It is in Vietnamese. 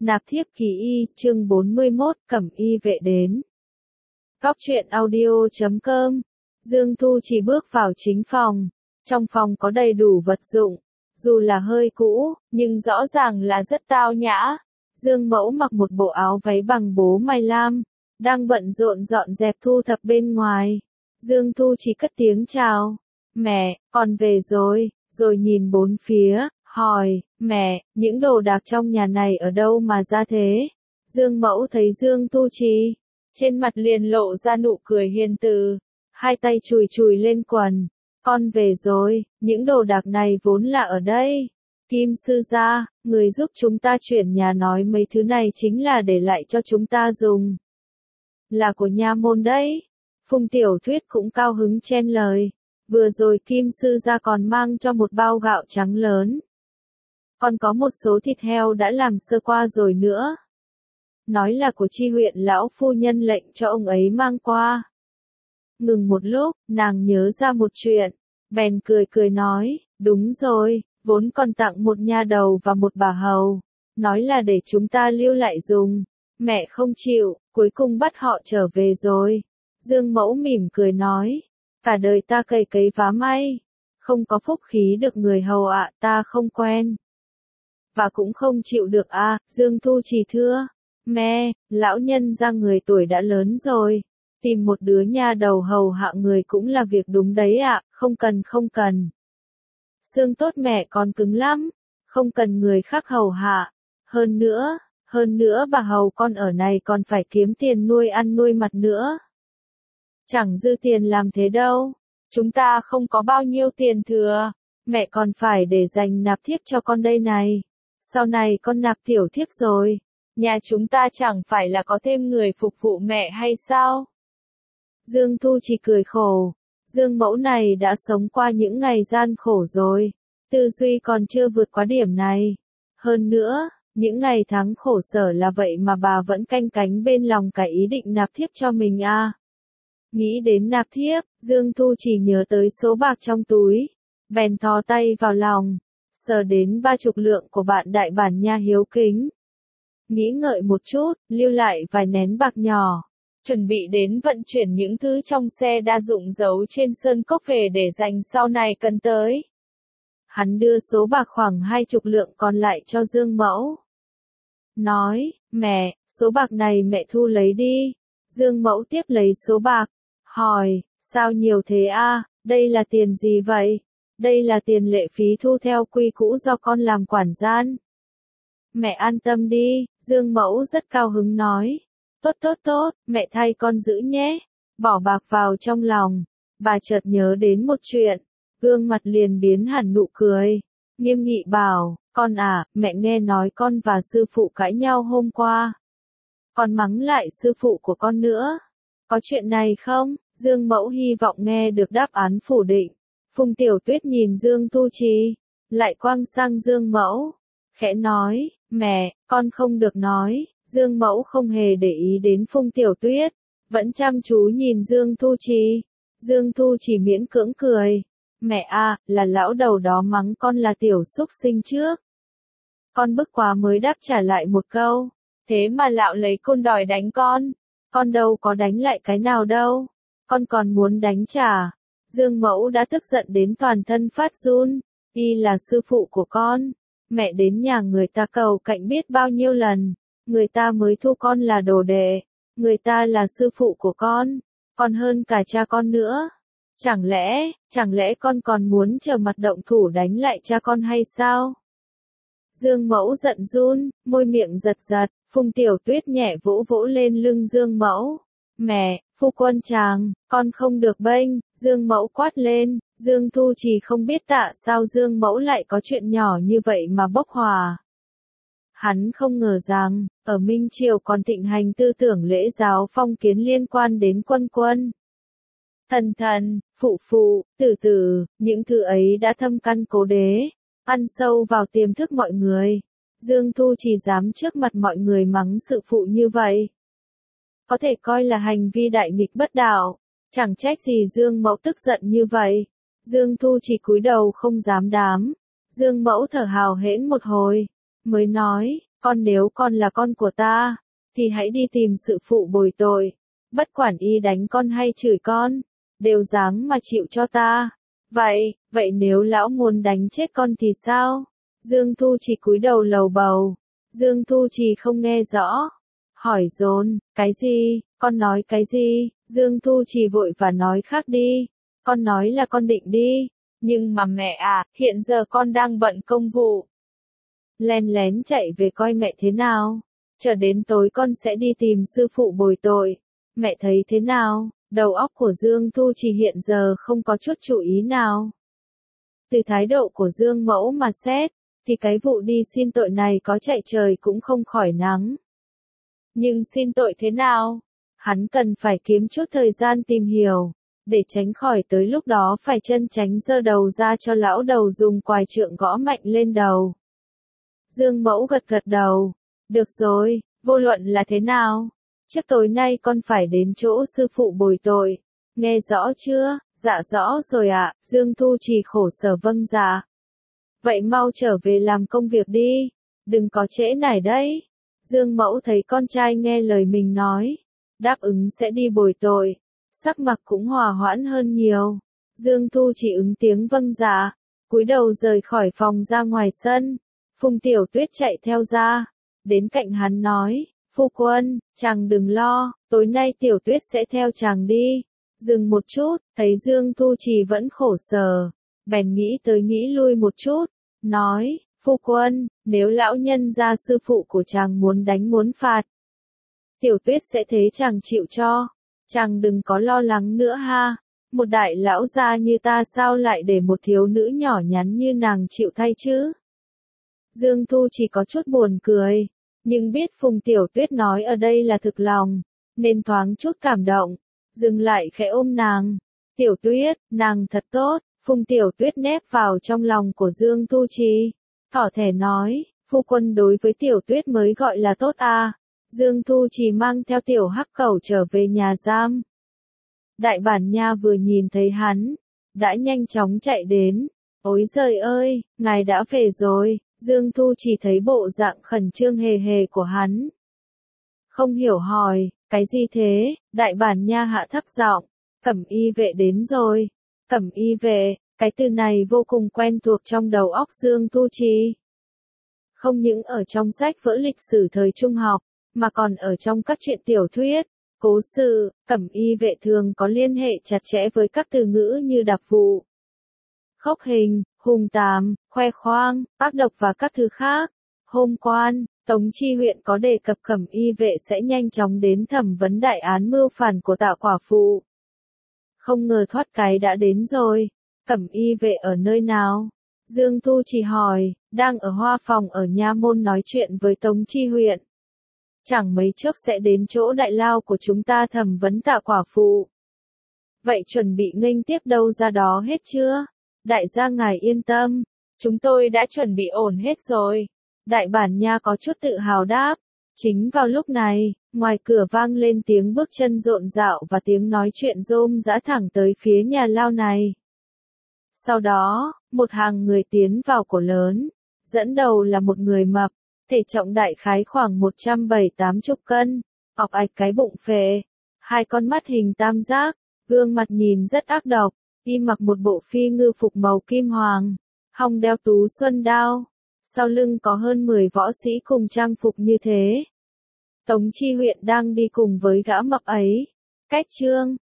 Nạp thiếp kỳ y, chương 41, Cẩm y vệ đến. Góc truyện audio.com. Dương Thu chỉ bước vào chính phòng. Trong phòng có đầy đủ vật dụng. Dù là hơi cũ, nhưng rõ ràng là rất tao nhã. Dương Mẫu mặc một bộ áo váy bằng bố mai lam, đang bận rộn dọn dẹp thu thập bên ngoài. Dương Thu chỉ cất tiếng chào. Mẹ, con về rồi, rồi nhìn bốn phía, hỏi, mẹ, những đồ đạc trong nhà này ở đâu mà ra thế? Dương Mẫu thấy Dương Tu Trì, trên mặt liền lộ ra nụ cười hiền từ, hai tay chùi chùi lên quần. Con về rồi, những đồ đạc này vốn là ở đây. Kim sư gia, người giúp chúng ta chuyển nhà nói mấy thứ này chính là để lại cho chúng ta dùng. Là của nha môn đấy. Phùng Tiểu Thuyết cũng cao hứng chen lời. Vừa rồi Kim sư gia còn mang cho một bao gạo trắng lớn. Còn có một số thịt heo đã làm sơ qua rồi nữa. Nói là của Chi huyện lão phu nhân lệnh cho ông ấy mang qua. Ngừng một lúc, nàng nhớ ra một chuyện, bèn cười cười nói, đúng rồi, vốn còn tặng một nha đầu và một bà hầu, nói là để chúng ta lưu lại dùng. Mẹ không chịu, cuối cùng bắt họ trở về rồi. Dương Mẫu mỉm cười nói, cả đời ta cày cấy vá may, không có phúc khí được người hầu ạ, ta không quen. Và cũng không chịu được à, Dương Thu Trì thưa, mẹ, lão nhân ra người tuổi đã lớn rồi, tìm một đứa nha đầu hầu hạ người cũng là việc đúng đấy ạ, không cần. Xương tốt mẹ còn cứng lắm, không cần người khác hầu hạ, hơn nữa bà hầu con ở này còn phải kiếm tiền nuôi ăn nuôi mặt nữa. Chẳng dư tiền làm thế đâu, chúng ta không có bao nhiêu tiền thừa, mẹ còn phải để dành nạp thiếp cho con đây này. Sau này con nạp tiểu thiếp rồi, nhà chúng ta chẳng phải là có thêm người phục vụ mẹ hay sao? Dương Thu chỉ cười khổ, Dương Mẫu này đã sống qua những ngày gian khổ rồi, tư duy còn chưa vượt qua điểm này. Hơn nữa, những ngày tháng khổ sở là vậy mà bà vẫn canh cánh bên lòng cái ý định nạp thiếp cho mình à. Nghĩ đến nạp thiếp, Dương Thu chỉ nhớ tới số bạc trong túi, bèn thò tay vào lòng, sờ đến 30 lượng của bạn đại bản nha hiếu kính. Nghĩ ngợi một chút, lưu lại vài nén bạc nhỏ, chuẩn bị đến vận chuyển những thứ trong xe đa dụng giấu trên sơn cốc về để dành sau này cần tới. Hắn đưa số bạc khoảng 20 lượng còn lại cho Dương Mẫu. Nói, mẹ, số bạc này mẹ thu lấy đi. Dương Mẫu tiếp lấy số bạc, hỏi, sao nhiều thế à, đây là tiền gì vậy? Đây là tiền lệ phí thu theo quy cũ do con làm quản gian. Mẹ an tâm đi, Dương Mẫu rất cao hứng nói. Tốt, mẹ thay con giữ nhé. Bỏ bạc vào trong lòng, bà chợt nhớ đến một chuyện, gương mặt liền biến hẳn nụ cười, nghiêm nghị bảo, con à, mẹ nghe nói con và sư phụ cãi nhau hôm qua. Con mắng lại sư phụ của con nữa. Có chuyện này không? Dương Mẫu hy vọng nghe được đáp án phủ định. Phùng Tiểu Tuyết nhìn Dương Tu Trì, lại quăng sang Dương Mẫu, khẽ nói, mẹ, con không được nói. Dương Mẫu không hề để ý đến Phùng Tiểu Tuyết, vẫn chăm chú nhìn Dương Tu Trì. Dương Tu Trì miễn cưỡng cười, mẹ à, là lão đầu đó mắng con là tiểu xúc sinh trước. Con bức quá mới đáp trả lại một câu, thế mà lão lấy côn đòi đánh con đâu có đánh lại cái nào đâu, con còn muốn đánh trả. Dương Mẫu đã tức giận đến toàn thân phát run, y là sư phụ của con, mẹ đến nhà người ta cầu cạnh biết bao nhiêu lần, người ta mới thu con là đồ đệ, người ta là sư phụ của con hơn cả cha con nữa. Chẳng lẽ con còn muốn chờ mặt động thủ đánh lại cha con hay sao? Dương Mẫu giận run, môi miệng giật, Phùng Tiểu Tuyết nhẹ vỗ vỗ lên lưng Dương Mẫu. Mẹ, phu quân chàng, con không được bênh, Dương Mẫu quát lên. Dương Thu Trì không biết tại sao Dương Mẫu lại có chuyện nhỏ như vậy mà bốc hỏa. Hắn không ngờ rằng, ở Minh Triều còn thịnh hành tư tưởng lễ giáo phong kiến liên quan đến quân, thần, phụ, tử, những thứ ấy đã thâm căn cố đế, ăn sâu vào tiềm thức mọi người. Dương Thu Trì dám trước mặt mọi người mắng sự phụ như vậy, có thể coi là hành vi đại nghịch bất đạo, chẳng trách gì Dương Mẫu tức giận như vậy. Dương Thu Trì cúi đầu không dám đám. Dương Mẫu thở hào hển một hồi, mới nói, Con nếu con là con của ta, thì hãy đi tìm sư phụ bồi tội. Bất quản y đánh con hay chửi con, đều dáng mà chịu cho ta. Vậy nếu lão muốn đánh chết con thì sao? Dương Thu Trì cúi đầu lầu bầu. Dương Thu Trì không nghe rõ. Hỏi dồn, cái gì, con nói cái gì? Dương Thu Trì vội và nói khác đi. Con nói là con định đi. Nhưng mà mẹ à, hiện giờ con đang bận công vụ. Len lén chạy về coi mẹ thế nào. Chờ đến tối con sẽ đi tìm sư phụ bồi tội. Mẹ thấy thế nào? Đầu óc của Dương Thu Trì hiện giờ không có chút chú ý nào. Từ thái độ của Dương Mẫu mà xét, thì cái vụ đi xin tội này có chạy trời cũng không khỏi nắng. Nhưng xin tội thế nào? Hắn cần phải kiếm chút thời gian tìm hiểu, để tránh khỏi tới lúc đó phải chân tránh giơ đầu ra cho lão đầu dùng quài trượng gõ mạnh lên đầu. Dương Mẫu gật gật đầu. Được rồi, vô luận là thế nào? Trước tối nay con phải đến chỗ sư phụ bồi tội. Nghe rõ chưa? Dạ rõ rồi ạ. Dương Thu Trì khổ sở vâng dạ. Vậy mau trở về làm công việc đi. Đừng có trễ nải đấy. Dương Mẫu thấy con trai nghe lời mình nói, đáp ứng sẽ đi bồi tội. Sắc mặt cũng hòa hoãn hơn nhiều. Dương Thu chỉ ứng tiếng vâng dạ, cúi đầu rời khỏi phòng ra ngoài sân. Phùng Tiểu Tuyết chạy theo ra, đến cạnh hắn nói, phu quân, chàng đừng lo, tối nay Tiểu Tuyết sẽ theo chàng đi. Dừng một chút, thấy Dương Thu Trì vẫn khổ sở, bèn nghĩ tới nghĩ lui một chút, nói, phu quân, nếu lão nhân gia sư phụ của chàng muốn đánh muốn phạt, Tiểu Tuyết sẽ thế chàng chịu cho. Chàng đừng có lo lắng nữa ha. Một đại lão gia như ta sao lại để một thiếu nữ nhỏ nhắn như nàng chịu thay chứ? Dương Thu chỉ có chút buồn cười, nhưng biết Phùng Tiểu Tuyết nói ở đây là thực lòng, nên thoáng chút cảm động, dừng lại khẽ ôm nàng. Tiểu Tuyết, nàng thật tốt. Phùng Tiểu Tuyết nép vào trong lòng của Dương Thu Trì, thỏ thẻ nói, phu quân đối với Tiểu Tuyết mới gọi là tốt à. Dương Thu Trì mang theo Tiểu Hắc Cẩu trở về nhà giam. Đại bản nha vừa nhìn thấy hắn, đã nhanh chóng chạy đến. Ôi giời ơi, ngài đã về rồi. Dương Thu Trì thấy bộ dạng khẩn trương hề hề của hắn, không hiểu hỏi, cái gì thế? Đại bản nha hạ thấp giọng, Cẩm y vệ đến rồi. Cẩm y vệ, cái từ này vô cùng quen thuộc trong đầu óc Dương Thu Trì. Không những ở trong sách vở lịch sử thời trung học, mà còn ở trong các truyện tiểu thuyết, cố sự, Cẩm y vệ thường có liên hệ chặt chẽ với các từ ngữ như đặc vụ, khốc hình, hùng tàm, khoe khoang, ác độc và các thứ khác. Hôm quan, Tống Chi huyện có đề cập Cẩm y vệ sẽ nhanh chóng đến thẩm vấn đại án mưu phản của Tạ quả phụ. Không ngờ thoát cái đã đến rồi. Cẩm y vệ ở nơi nào? Dương Thu chỉ hỏi, đang ở Hoa Phòng ở Nha Môn nói chuyện với Tống Chi huyện. Chẳng mấy chốc sẽ đến chỗ đại lao của chúng ta thẩm vấn Tạ quả phụ. Vậy chuẩn bị nghênh tiếp đâu ra đó hết chưa? Đại gia ngài yên tâm, chúng tôi đã chuẩn bị ổn hết rồi. Đại bản nha có chút tự hào đáp. Chính vào lúc này, ngoài cửa vang lên tiếng bước chân rộn rạo và tiếng nói chuyện rôm rã thẳng tới phía nhà lao này. Sau đó, một hàng người tiến vào cổ lớn, dẫn đầu là một người mập, thể trọng đại khái khoảng 170-180 cân, ọc ạch cái bụng phệ, hai con mắt hình tam giác, gương mặt nhìn rất ác độc, y mặc một bộ phi ngư phục màu kim hoàng, hông đeo tú xuân đao, sau lưng có hơn 10 võ sĩ cùng trang phục như thế. Tống Chi huyện đang đi cùng với gã mập ấy. Cách trương,